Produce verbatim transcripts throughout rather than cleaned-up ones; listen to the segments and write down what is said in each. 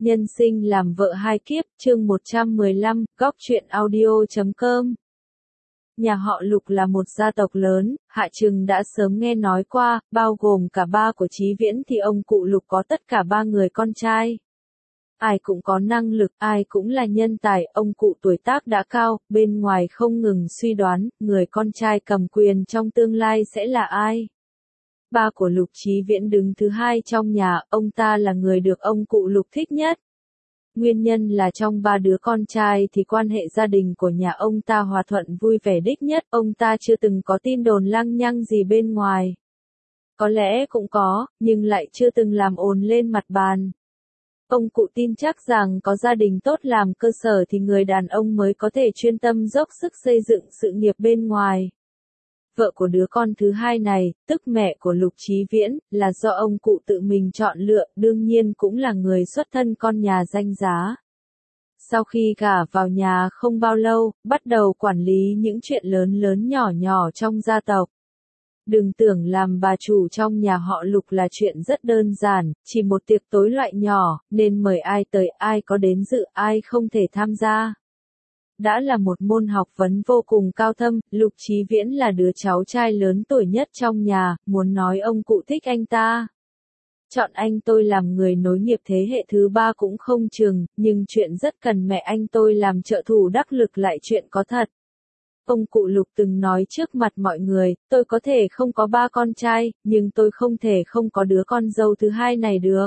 Nhân sinh làm vợ hai kiếp, chương một trăm mười lăm, góc truyện audio chấm com. Nhà họ Lục là một gia tộc lớn, Hạ Trừng đã sớm nghe nói qua, bao gồm cả ba của Chí Viễn thì ông cụ Lục có tất cả ba người con trai. Ai cũng có năng lực, ai cũng là nhân tài, ông cụ tuổi tác đã cao, bên ngoài không ngừng suy đoán, người con trai cầm quyền trong tương lai sẽ là ai. Ba của Lục Chí Viễn đứng thứ hai trong nhà, ông ta là người được ông cụ Lục thích nhất. Nguyên nhân là trong ba đứa con trai thì quan hệ gia đình của nhà ông ta hòa thuận vui vẻ đích nhất, ông ta chưa từng có tin đồn lăng nhăng gì bên ngoài. Có lẽ cũng có, nhưng lại chưa từng làm ồn lên mặt bàn. Ông cụ tin chắc rằng có gia đình tốt làm cơ sở thì người đàn ông mới có thể chuyên tâm dốc sức xây dựng sự nghiệp bên ngoài. Vợ của đứa con thứ hai này, tức mẹ của Lục Chí Viễn, là do ông cụ tự mình chọn lựa, đương nhiên cũng là người xuất thân con nhà danh giá. Sau khi gả vào nhà không bao lâu, bắt đầu quản lý những chuyện lớn lớn nhỏ nhỏ trong gia tộc. Đừng tưởng làm bà chủ trong nhà họ Lục là chuyện rất đơn giản, chỉ một tiệc tối loại nhỏ, nên mời ai tới ai có đến dự ai không thể tham gia. Đã là một môn học vấn vô cùng cao thâm, Lục Chí Viễn là đứa cháu trai lớn tuổi nhất trong nhà, muốn nói ông cụ thích anh ta. Chọn anh tôi làm người nối nghiệp thế hệ thứ ba cũng không chừng, nhưng chuyện rất cần mẹ anh tôi làm trợ thủ đắc lực lại chuyện có thật. Ông cụ Lục từng nói trước mặt mọi người, tôi có thể không có ba con trai, nhưng tôi không thể không có đứa con dâu thứ hai này được.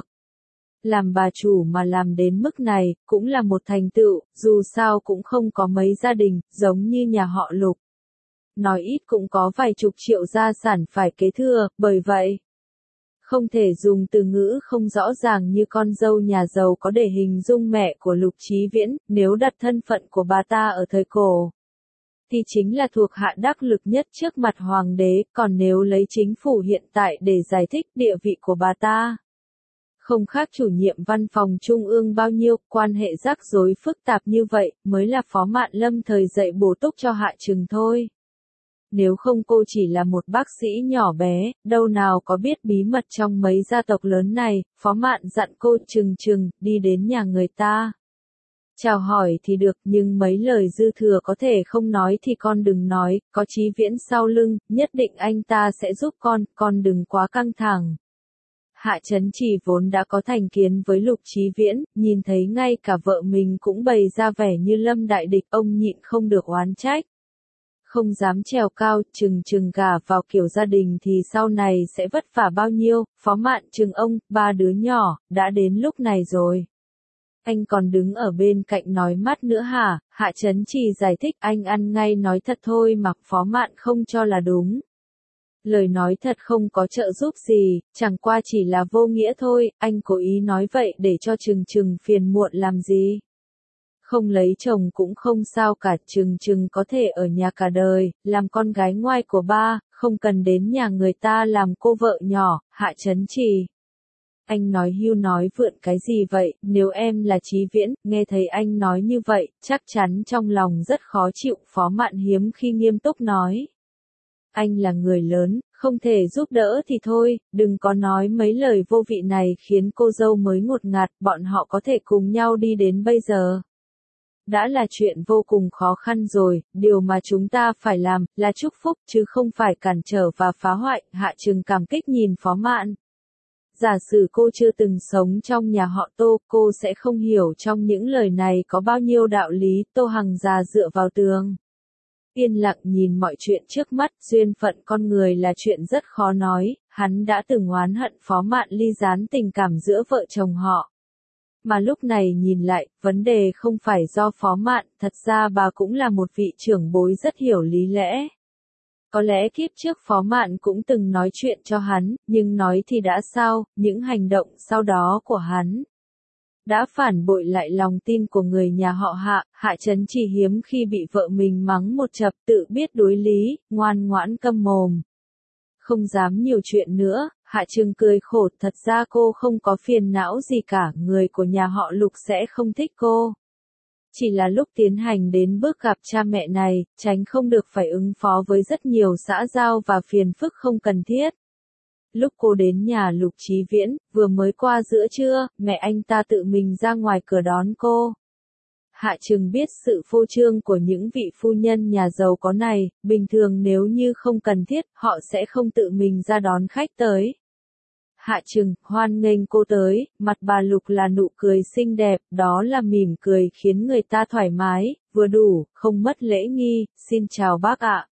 Làm bà chủ mà làm đến mức này, cũng là một thành tựu, dù sao cũng không có mấy gia đình, giống như nhà họ Lục. Nói ít cũng có vài chục triệu gia sản phải kế thừa, bởi vậy, không thể dùng từ ngữ không rõ ràng như con dâu nhà giàu có để hình dung mẹ của Lục Chí Viễn, nếu đặt thân phận của bà ta ở thời cổ, thì chính là thuộc hạ đắc lực nhất trước mặt hoàng đế, còn nếu lấy chính phủ hiện tại để giải thích địa vị của bà ta, không khác chủ nhiệm văn phòng trung ương bao nhiêu, quan hệ rắc rối phức tạp như vậy, mới là Phó Mạn Lâm thời dạy bổ túc cho Hạ Trừng thôi. Nếu không cô chỉ là một bác sĩ nhỏ bé, đâu nào có biết bí mật trong mấy gia tộc lớn này, Phó Mạn dặn cô Trừng Trừng, đi đến nhà người ta. Chào hỏi thì được, nhưng mấy lời dư thừa có thể không nói thì con đừng nói, có Chí Viễn sau lưng, nhất định anh ta sẽ giúp con, con đừng quá căng thẳng. Hạ Chấn Trì vốn đã có thành kiến với Lục Chí Viễn, nhìn thấy ngay cả vợ mình cũng bày ra vẻ như lâm đại địch, ông nhịn không được oán trách. Không dám trèo cao, Trừng Trừng gả vào kiểu gia đình thì sau này sẽ vất vả bao nhiêu, Phó Mạn Trừng ông, ba đứa nhỏ, đã đến lúc này rồi. Anh còn đứng ở bên cạnh nói mát nữa hả? Hạ Chấn Trì giải thích, anh ăn ngay nói thật thôi mà, Phó Mạn không cho là đúng. Lời nói thật không có trợ giúp gì, chẳng qua chỉ là vô nghĩa thôi, anh cố ý nói vậy để cho Trừng Trừng phiền muộn làm gì. Không lấy chồng cũng không sao cả, Trừng Trừng có thể ở nhà cả đời, làm con gái ngoai của ba, không cần đến nhà người ta làm cô vợ nhỏ. Hạ Chấn Trì. Anh nói hưu nói vượn cái gì vậy, nếu em là Chí Viễn, nghe thấy anh nói như vậy, chắc chắn trong lòng rất khó chịu, Phó Mạn hiếm khi nghiêm túc nói. Anh là người lớn, không thể giúp đỡ thì thôi, đừng có nói mấy lời vô vị này khiến cô dâu mới ngột ngạt, bọn họ có thể cùng nhau đi đến bây giờ. Đã là chuyện vô cùng khó khăn rồi, điều mà chúng ta phải làm, là chúc phúc, chứ không phải cản trở và phá hoại. Hạ Trừng cảm kích nhìn Phó Mạn. Giả sử cô chưa từng sống trong nhà họ Tô, cô sẽ không hiểu trong những lời này có bao nhiêu đạo lý. Tô Hằng già dựa vào tường, yên lặng nhìn mọi chuyện trước mắt, duyên phận con người là chuyện rất khó nói, hắn đã từng oán hận Phó Mạn ly gián tình cảm giữa vợ chồng họ. Mà lúc này nhìn lại, vấn đề không phải do Phó Mạn, thật ra bà cũng là một vị trưởng bối rất hiểu lý lẽ. Có lẽ kiếp trước Phó Mạn cũng từng nói chuyện cho hắn, nhưng nói thì đã sao, những hành động sau đó của hắn đã phản bội lại lòng tin của người nhà họ Hạ. Hạ Chấn Trì hiếm khi bị vợ mình mắng một chập, tự biết đối lý, ngoan ngoãn câm mồm. Không dám nhiều chuyện nữa, Hạ Trừng cười khổ, thật ra cô không có phiền não gì cả, người của nhà họ Lục sẽ không thích cô. Chỉ là lúc tiến hành đến bước gặp cha mẹ này, tránh không được phải ứng phó với rất nhiều xã giao và phiền phức không cần thiết. lúc cô đến nhà Lục Chí Viễn, vừa mới qua giữa trưa, mẹ anh ta tự mình ra ngoài cửa đón cô. Hạ Trừng biết sự phô trương của những vị phu nhân nhà giàu có này, bình thường nếu như không cần thiết, họ sẽ không tự mình ra đón khách tới. Hạ Trừng hoan nghênh cô tới, mặt bà Lục là nụ cười xinh đẹp, đó là mỉm cười khiến người ta thoải mái, vừa đủ, không mất lễ nghi, xin chào bác ạ.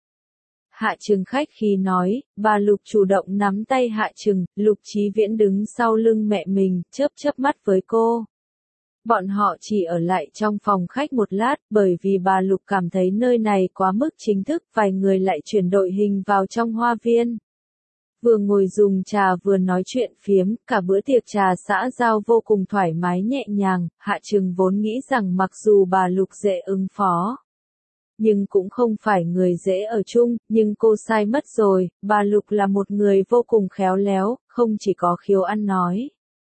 Hạ Trừng khách khí nói, bà Lục chủ động nắm tay Hạ Trừng, Lục Chí Viễn đứng sau lưng mẹ mình, chớp chớp mắt với cô. Bọn họ chỉ ở lại trong phòng khách một lát, bởi vì bà Lục cảm thấy nơi này quá mức chính thức, vài người lại chuyển đội hình vào trong hoa viên. Vừa ngồi dùng trà vừa nói chuyện phiếm, cả bữa tiệc trà xã giao vô cùng thoải mái nhẹ nhàng, Hạ Trừng vốn nghĩ rằng mặc dù bà Lục dễ ứng phó, nhưng cũng không phải người dễ ở chung, nhưng cô sai mất rồi, bà Lục là một người vô cùng khéo léo, không chỉ có khiếu ăn nói,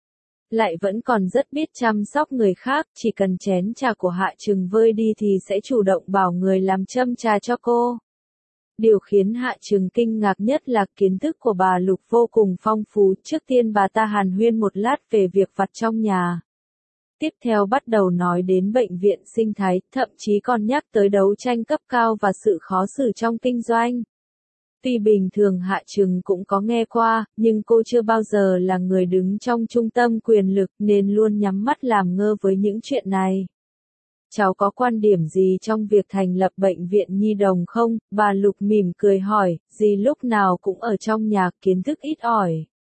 lại vẫn còn rất biết chăm sóc người khác, chỉ cần chén trà của Hạ Trừng vơi đi thì sẽ chủ động bảo người làm châm trà cho cô. Điều khiến Hạ Trừng kinh ngạc nhất là kiến thức của bà Lục vô cùng phong phú, trước tiên bà ta hàn huyên một lát về việc vặt trong nhà. Tiếp theo bắt đầu nói đến bệnh viện sinh thái, thậm chí còn nhắc tới đấu tranh cấp cao và sự khó xử trong kinh doanh. Tuy bình thường Hạ Trừng cũng có nghe qua, nhưng cô chưa bao giờ là người đứng trong trung tâm quyền lực nên luôn nhắm mắt làm ngơ với những chuyện này. Cháu có quan điểm gì trong việc thành lập bệnh viện nhi đồng không? Bà Lục mỉm cười hỏi, dì lúc nào cũng ở trong nhà, kiến thức ít ỏi.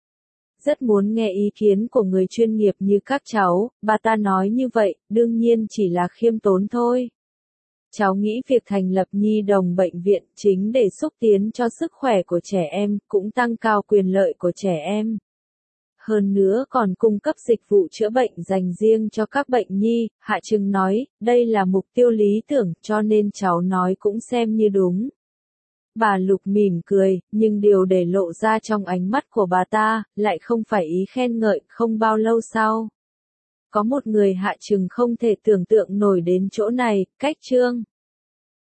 Rất muốn nghe ý kiến của người chuyên nghiệp như các cháu, bà ta nói như vậy, đương nhiên chỉ là khiêm tốn thôi. Cháu nghĩ việc thành lập nhi đồng bệnh viện chính để xúc tiến cho sức khỏe của trẻ em, cũng tăng cao quyền lợi của trẻ em. Hơn nữa còn cung cấp dịch vụ chữa bệnh dành riêng cho các bệnh nhi, Hạ Trừng nói, đây là mục tiêu lý tưởng cho nên cháu nói cũng xem như đúng. Bà Lục mỉm cười, nhưng điều để lộ ra trong ánh mắt của bà ta, lại không phải ý khen ngợi, không bao lâu sau. Có một người Hạ Trừng không thể tưởng tượng nổi đến chỗ này, Cách Trương.